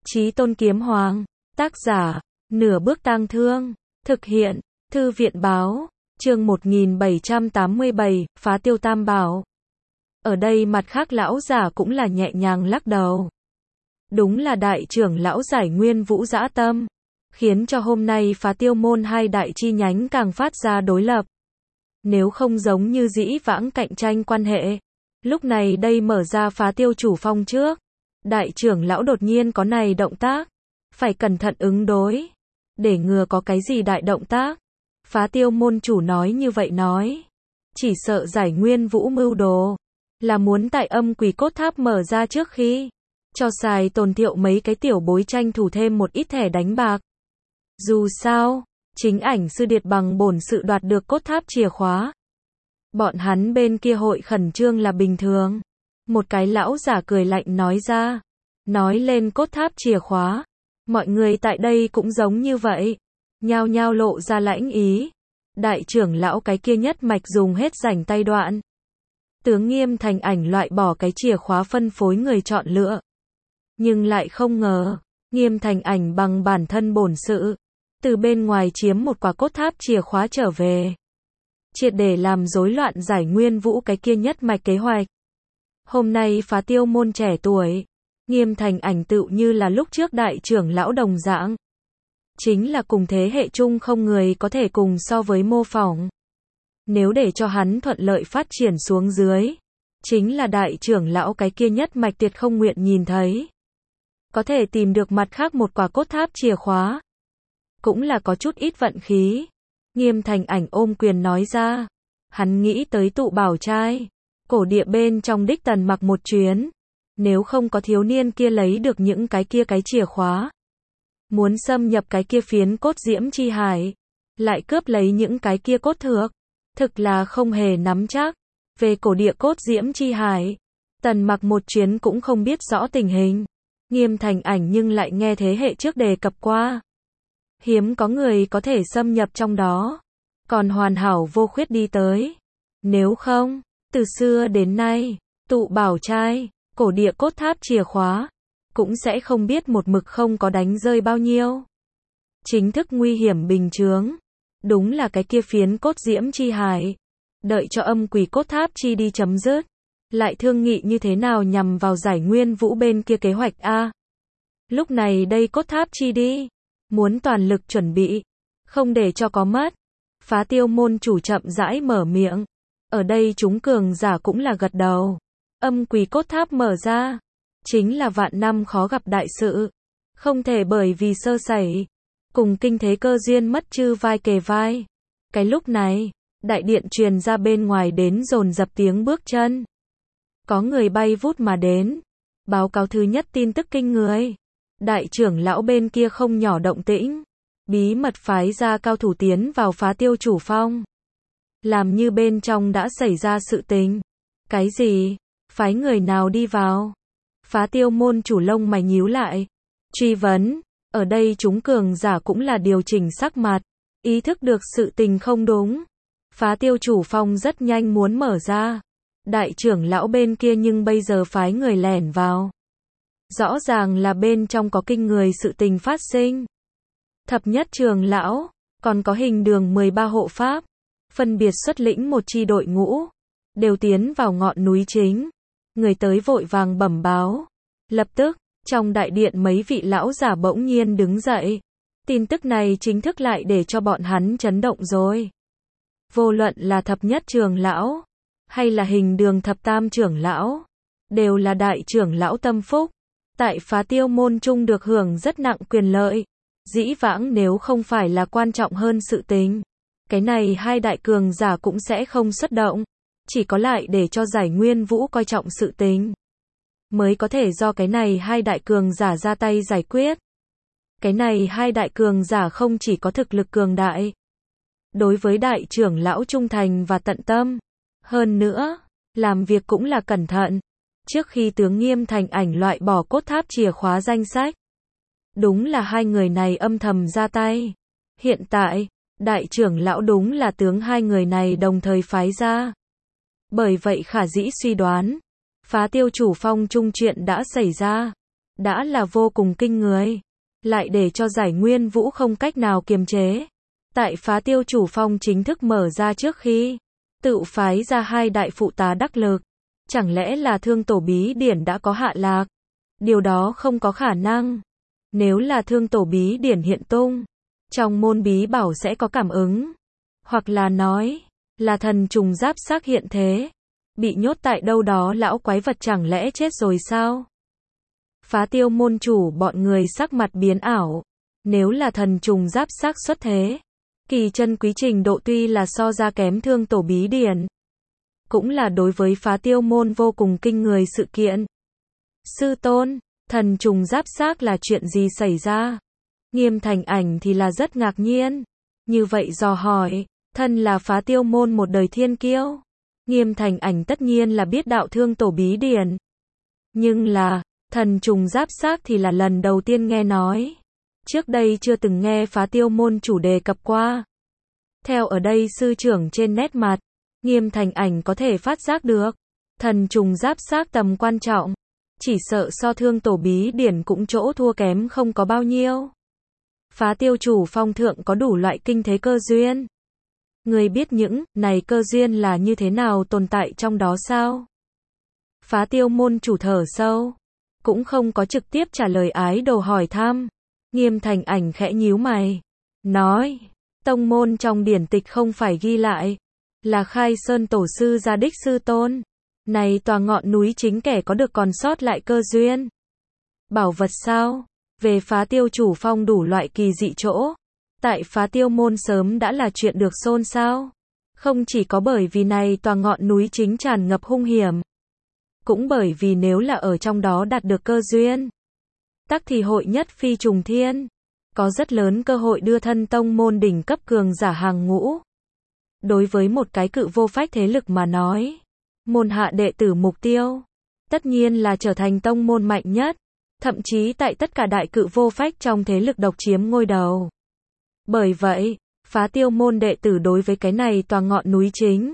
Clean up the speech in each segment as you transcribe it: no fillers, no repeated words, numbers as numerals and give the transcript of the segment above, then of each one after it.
Chí Tôn Kiếm Hoàng, tác giả, Nửa Bước Tang Thương, thực hiện, Thư viện Báo, chương 1787, Phá Tiêu Tam Bảo. Ở đây mặt khác lão giả cũng là nhẹ nhàng lắc đầu. Đúng là đại trưởng lão Giải Nguyên Vũ dã tâm, khiến cho hôm nay Phá Tiêu môn hai đại chi nhánh càng phát ra đối lập. Nếu không giống như dĩ vãng cạnh tranh quan hệ, lúc này đây mở ra Phá Tiêu chủ phong trước, đại trưởng lão đột nhiên có này động tác, phải cẩn thận ứng đối, để ngừa có cái gì đại động tác. Phá Tiêu môn chủ nói như vậy nói, chỉ sợ Giải Nguyên Vũ mưu đồ, là muốn tại Âm Quỷ Cốt Tháp mở ra trước khi, cho xài tồn thiệu mấy cái tiểu bối tranh thủ thêm một ít thẻ đánh bạc. Dù sao, chính ảnh sư điệt bằng bổn sự đoạt được cốt tháp chìa khóa. Bọn hắn bên kia hội khẩn trương là bình thường. Một cái lão giả cười lạnh nói ra. Nói lên cốt tháp chìa khóa. Mọi người tại đây cũng giống như vậy. Nhao nhao lộ ra lãnh ý. Đại trưởng lão cái kia nhất mạch dùng hết rảnh tay đoạn. Tướng Nghiêm Thành Ảnh loại bỏ cái chìa khóa phân phối người chọn lựa. Nhưng lại không ngờ, Nghiêm Thành Ảnh bằng bản thân bổn sự, từ bên ngoài chiếm một quả cốt tháp chìa khóa trở về. Triệt để làm rối loạn Giải Nguyên Vũ cái kia nhất mạch kế hoạch. Hôm nay Phá Tiêu môn trẻ tuổi, Nghiêm Thành Ảnh tựu như là lúc trước đại trưởng lão đồng dạng. Chính là cùng thế hệ chung không người có thể cùng so với mô phỏng. Nếu để cho hắn thuận lợi phát triển xuống dưới, chính là đại trưởng lão cái kia nhất mạch tuyệt không nguyện nhìn thấy. Có thể tìm được mặt khác một quả cốt tháp chìa khóa. Cũng là có chút ít vận khí. Nghiêm Thành Ảnh ôm quyền nói ra. Hắn nghĩ tới tụ bảo trai. Cổ địa bên trong đích tần mặc một chuyến. Nếu không có thiếu niên kia lấy được những cái chìa khóa. Muốn xâm nhập cái kia phiến cốt diễm chi hải. Lại cướp lấy những cái kia cốt thược. Thực là không hề nắm chắc. Về cổ địa cốt diễm chi hải. Tần mặc một chuyến cũng không biết rõ tình hình. Nghiêm Thành Ảnh nhưng lại nghe thế hệ trước đề cập qua. Hiếm có người có thể xâm nhập trong đó. Còn hoàn hảo vô khuyết đi tới. Nếu không, từ xưa đến nay, tụ bảo trai, cổ địa cốt tháp chìa khóa, cũng sẽ không biết một mực không có đánh rơi bao nhiêu. Chính thức nguy hiểm bình chướng. Đúng là cái kia phiến cốt diễm chi hải. Đợi cho Âm Quỷ Cốt Tháp chi đi chấm dứt. Lại thương nghị như thế nào nhằm vào Giải Nguyên Vũ bên kia kế hoạch A. Lúc này đây cốt tháp chi đi. Muốn toàn lực chuẩn bị. Không để cho có mất. Phá Tiêu môn chủ chậm rãi mở miệng. Ở đây chúng cường giả cũng là gật đầu. Âm Quỷ Cốt Tháp mở ra. Chính là vạn năm khó gặp đại sự. Không thể bởi vì sơ sẩy. Cùng kinh thế cơ duyên mất chư vai kề vai. Cái lúc này, đại điện truyền ra bên ngoài đến dồn dập tiếng bước chân. Có người bay vút mà đến. Báo cáo thứ nhất tin tức kinh người. Đại trưởng lão bên kia không nhỏ động tĩnh. Bí mật phái ra cao thủ tiến vào Phá Tiêu chủ phong. Làm như bên trong đã xảy ra sự tình. Cái gì? Phái người nào đi vào? Phá Tiêu môn chủ lông mày nhíu lại. Truy vấn. Ở đây chúng cường giả cũng là điều chỉnh sắc mặt. Ý thức được sự tình không đúng. Phá Tiêu chủ phong rất nhanh muốn mở ra. Đại trưởng lão bên kia nhưng bây giờ phái người lẻn vào. Rõ ràng là bên trong có kinh người sự tình phát sinh. Thập nhất trưởng lão, còn có Hình Đường 13 hộ pháp, phân biệt xuất lĩnh một chi đội ngũ, đều tiến vào ngọn núi chính. Người tới vội vàng bẩm báo. Lập tức, trong đại điện mấy vị lão giả bỗng nhiên đứng dậy. Tin tức này chính thức lại để cho bọn hắn chấn động rồi. Vô luận là thập nhất trưởng lão, hay là Hình Đường thập tam trưởng lão, đều là đại trưởng lão tâm phúc. Tại Phá Tiêu môn trung được hưởng rất nặng quyền lợi. Dĩ vãng nếu không phải là quan trọng hơn sự tình, cái này hai đại cường giả cũng sẽ không xuất động. Chỉ có lại để cho Giải Nguyên Vũ coi trọng sự tình, mới có thể do cái này hai đại cường giả ra tay giải quyết. Cái này hai đại cường giả không chỉ có thực lực cường đại, đối với đại trưởng lão trung thành và tận tâm. Hơn nữa, làm việc cũng là cẩn thận. Trước khi tướng Nghiêm Thành Ảnh loại bỏ cốt tháp chìa khóa danh sách. Đúng là hai người này âm thầm ra tay. Hiện tại, đại trưởng lão đúng là tướng hai người này đồng thời phái ra. Bởi vậy khả dĩ suy đoán, Phá Tiêu chủ phong trung chuyện đã xảy ra. đã là vô cùng kinh người. Lại để cho Giải Nguyên Vũ không cách nào kiềm chế. Tại Phá Tiêu Chủ Phong chính thức mở ra trước khi tự phái ra 2 đại phụ tá đắc lực. Chẳng lẽ là Thương Tổ Bí Điển đã có hạ lạc? Điều đó không có khả năng. Nếu là Thương Tổ Bí Điển hiện tung, trong môn bí bảo sẽ có cảm ứng. Hoặc là nói, là thần trùng giáp xác hiện thế. Bị nhốt tại đâu đó lão quái vật chẳng lẽ chết rồi sao? Phá Tiêu môn chủ bọn người sắc mặt biến ảo. Nếu là thần trùng giáp xác xuất thế, kỳ chân quý trình độ tuy là so ra kém Thương Tổ Bí Điển, cũng là đối với Phá Tiêu môn vô cùng kinh người sự kiện. Sư tôn, thần trùng giáp xác là chuyện gì xảy ra? Nghiêm Thành Ảnh thì là rất ngạc nhiên. Như vậy dò hỏi, thân là Phá Tiêu môn một đời thiên kiêu. Nghiêm Thành Ảnh tất nhiên là biết đạo Thương Tổ Bí Điển. Nhưng là, thần trùng giáp xác thì là lần đầu tiên nghe nói. Trước đây chưa từng nghe Phá Tiêu môn chủ đề cập qua. Theo ở đây sư trưởng trên nét mặt, Nghiêm Thành Ảnh có thể phát giác được. Thần trùng giáp xác tầm quan trọng. Chỉ sợ so Thương Tổ Bí Điển cũng chỗ thua kém không có bao nhiêu. Phá Tiêu Chủ Phong thượng có đủ loại kinh thế cơ duyên. Người biết những này cơ duyên là như thế nào tồn tại trong đó sao? Phá Tiêu môn chủ thở sâu, cũng không có trực tiếp trả lời ái đồ hỏi thăm. Nghiêm Thành Ảnh khẽ nhíu mày, nói, tông môn trong điển tịch không phải ghi lại, là Khai Sơn tổ sư gia đích sư tôn. Này tòa ngọn núi chính kẻ có được còn sót lại cơ duyên. Bảo vật sao? Về Phá Tiêu Chủ Phong đủ loại kỳ dị chỗ. Tại Phá Tiêu môn sớm đã là chuyện được xôn xao. Không chỉ có bởi vì này tòa ngọn núi chính tràn ngập hung hiểm. Cũng bởi vì nếu là ở trong đó đạt được cơ duyên, tắc thì hội nhất phi trùng thiên. Có rất lớn cơ hội đưa thân tông môn đỉnh cấp cường giả hàng ngũ. Đối với một cái cự vô phách thế lực mà nói, môn hạ đệ tử mục tiêu, tất nhiên là trở thành tông môn mạnh nhất. Thậm chí tại tất cả đại cự vô phách trong thế lực độc chiếm ngôi đầu. Bởi vậy, Phá Tiêu môn đệ tử đối với cái này tòa ngọn núi chính,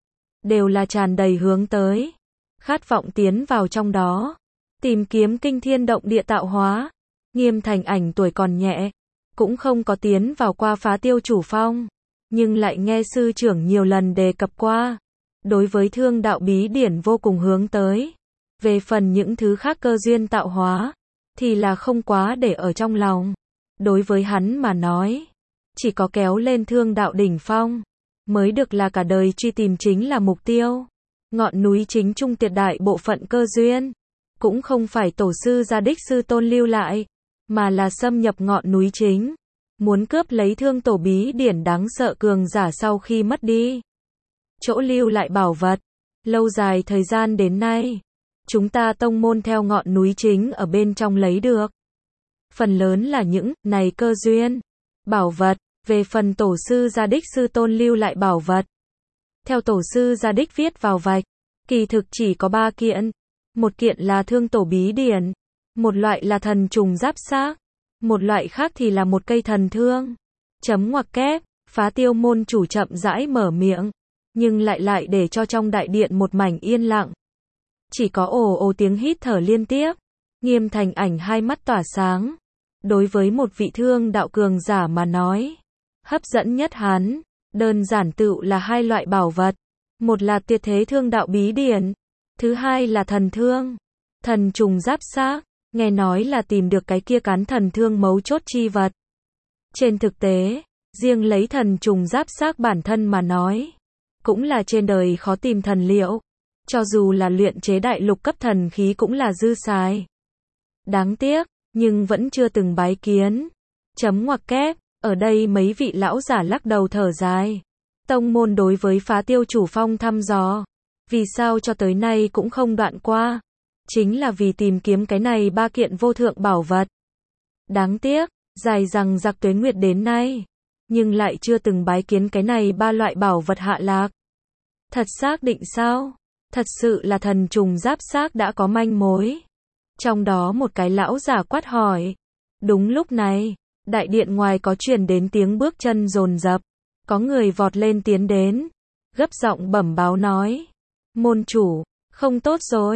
đều là tràn đầy hướng tới. Khát vọng tiến vào trong đó, tìm kiếm kinh thiên động địa tạo hóa. Nghiêm Thành Ảnh tuổi còn nhẹ, cũng không có tiến vào qua Phá Tiêu Chủ Phong. Nhưng lại nghe sư trưởng nhiều lần đề cập qua. Đối với Thương đạo bí điển vô cùng hướng tới. Về phần những thứ khác cơ duyên tạo hóa, thì là không quá để ở trong lòng. Đối với hắn mà nói, chỉ có kéo lên Thương đạo đỉnh phong, mới được là cả đời truy tìm chính là mục tiêu. Ngọn núi chính trung tuyệt đại bộ phận cơ duyên, cũng không phải tổ sư gia đích sư tôn lưu lại, mà là xâm nhập ngọn núi chính. Muốn cướp lấy Thương Tổ Bí Điển đáng sợ cường giả sau khi mất đi chỗ lưu lại bảo vật. Lâu dài thời gian đến nay, chúng ta tông môn theo ngọn núi chính ở bên trong lấy được. Phần lớn là những này cơ duyên, bảo vật. Về phần tổ sư gia đích sư tôn lưu lại bảo vật, theo tổ sư gia đích viết vào vạch, kỳ thực chỉ có 3 kiện. Một kiện là Thương Tổ Bí Điển, một loại là thần trùng giáp xác, một loại khác thì là một cây thần thương. Chấm ngoặc kép, Phá Tiêu môn chủ chậm rãi mở miệng, nhưng lại để cho trong đại điện một mảnh yên lặng. Chỉ có ồ ồ tiếng hít thở liên tiếp. Nghiêm Thành Ảnh hai mắt tỏa sáng. Đối với một vị thương đạo cường giả mà nói, hấp dẫn nhất hắn, đơn giản tựu là 2 loại bảo vật. Một là tuyệt thế Thương đạo bí điển, thứ hai là thần thương. Thần trùng giáp xác, nghe nói là tìm được cái kia cán thần thương mấu chốt chi vật. Trên thực tế, riêng lấy thần trùng giáp xác bản thân mà nói, cũng là trên đời khó tìm thần liệu. Cho dù là luyện chế đại lục cấp thần khí cũng là dư xài. Đáng tiếc, nhưng vẫn chưa từng bái kiến. Chấm ngoặc kép, ở đây mấy vị lão giả lắc đầu thở dài. Tông môn đối với Phá Tiêu Chủ Phong thăm dò, vì sao cho tới nay cũng không đoạn qua. Chính là vì tìm kiếm cái này 3 kiện vô thượng bảo vật. Đáng tiếc, dài rằng giặc tuế nguyệt đến nay, nhưng lại chưa từng bái kiến cái này 3 loại bảo vật hạ lạc. Thật xác định sao? Thật sự là thần trùng giáp xác đã có manh mối. Trong đó một cái lão giả quát hỏi. Đúng lúc này, đại điện ngoài có truyền đến tiếng bước chân dồn dập. Có người vọt lên tiến đến, gấp giọng bẩm báo nói. Môn chủ, không tốt rồi.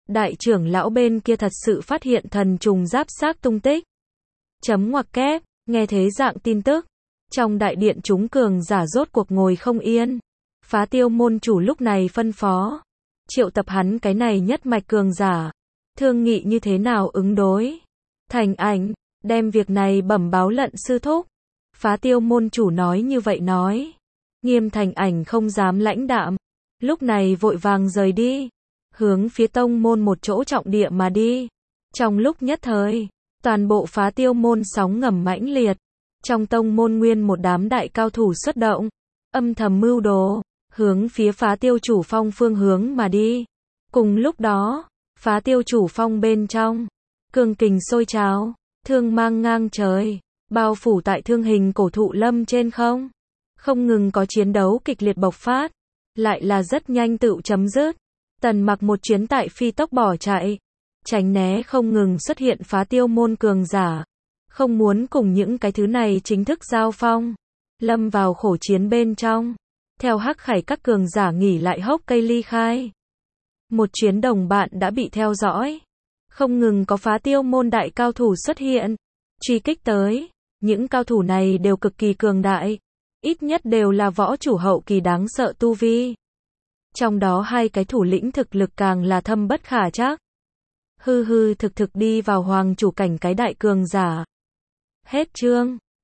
Đại trưởng lão bên kia thật sự phát hiện thần trùng giáp xác tung tích. Chấm ngoặc kép, nghe thế dạng tin tức. Trong đại điện chúng cường giả rốt cuộc ngồi không yên. Phá Tiêu môn chủ lúc này phân phó. Triệu tập hắn cái này nhất mạch cường giả. Thương nghị như thế nào ứng đối. Thành Ảnh, đem việc này bẩm báo Lận sư thúc. Phá Tiêu môn chủ nói như vậy nói. Nghiêm Thành Ảnh không dám lãnh đạm. Lúc này vội vàng rời đi. Hướng phía tông môn một chỗ trọng địa mà đi. Trong lúc nhất thời, toàn bộ Phá Tiêu môn sóng ngầm mãnh liệt. Trong tông môn nguyên một đám đại cao thủ xuất động. Âm thầm mưu đồ. Hướng phía Phá Tiêu chủ phong phương hướng mà đi. Cùng lúc đó, Phá Tiêu chủ phong bên trong. Cường kình sôi trào. Thương mang ngang trời. Bao phủ tại thương hình cổ thụ lâm trên không. Không ngừng có chiến đấu kịch liệt bộc phát. Lại là rất nhanh tự chấm dứt. Tần Mặc một chuyến tại phi tốc bỏ chạy. Tránh né không ngừng xuất hiện Phá Tiêu môn cường giả. Không muốn cùng những cái thứ này chính thức giao phong. Lâm vào khổ chiến bên trong. Theo Hắc Khải các cường giả nghỉ lại hốc cây ly khai. Một chuyến đồng bạn đã bị theo dõi. Không ngừng có Phá Tiêu môn đại cao thủ xuất hiện. Truy kích tới. Những cao thủ này đều cực kỳ cường đại. Ít nhất đều là võ chủ hậu kỳ đáng sợ tu vi. Trong đó hai cái thủ lĩnh thực lực càng là thâm bất khả trắc. Hư hư thực thực đi vào hoàng chủ cảnh cái đại cường giả. Hết chương.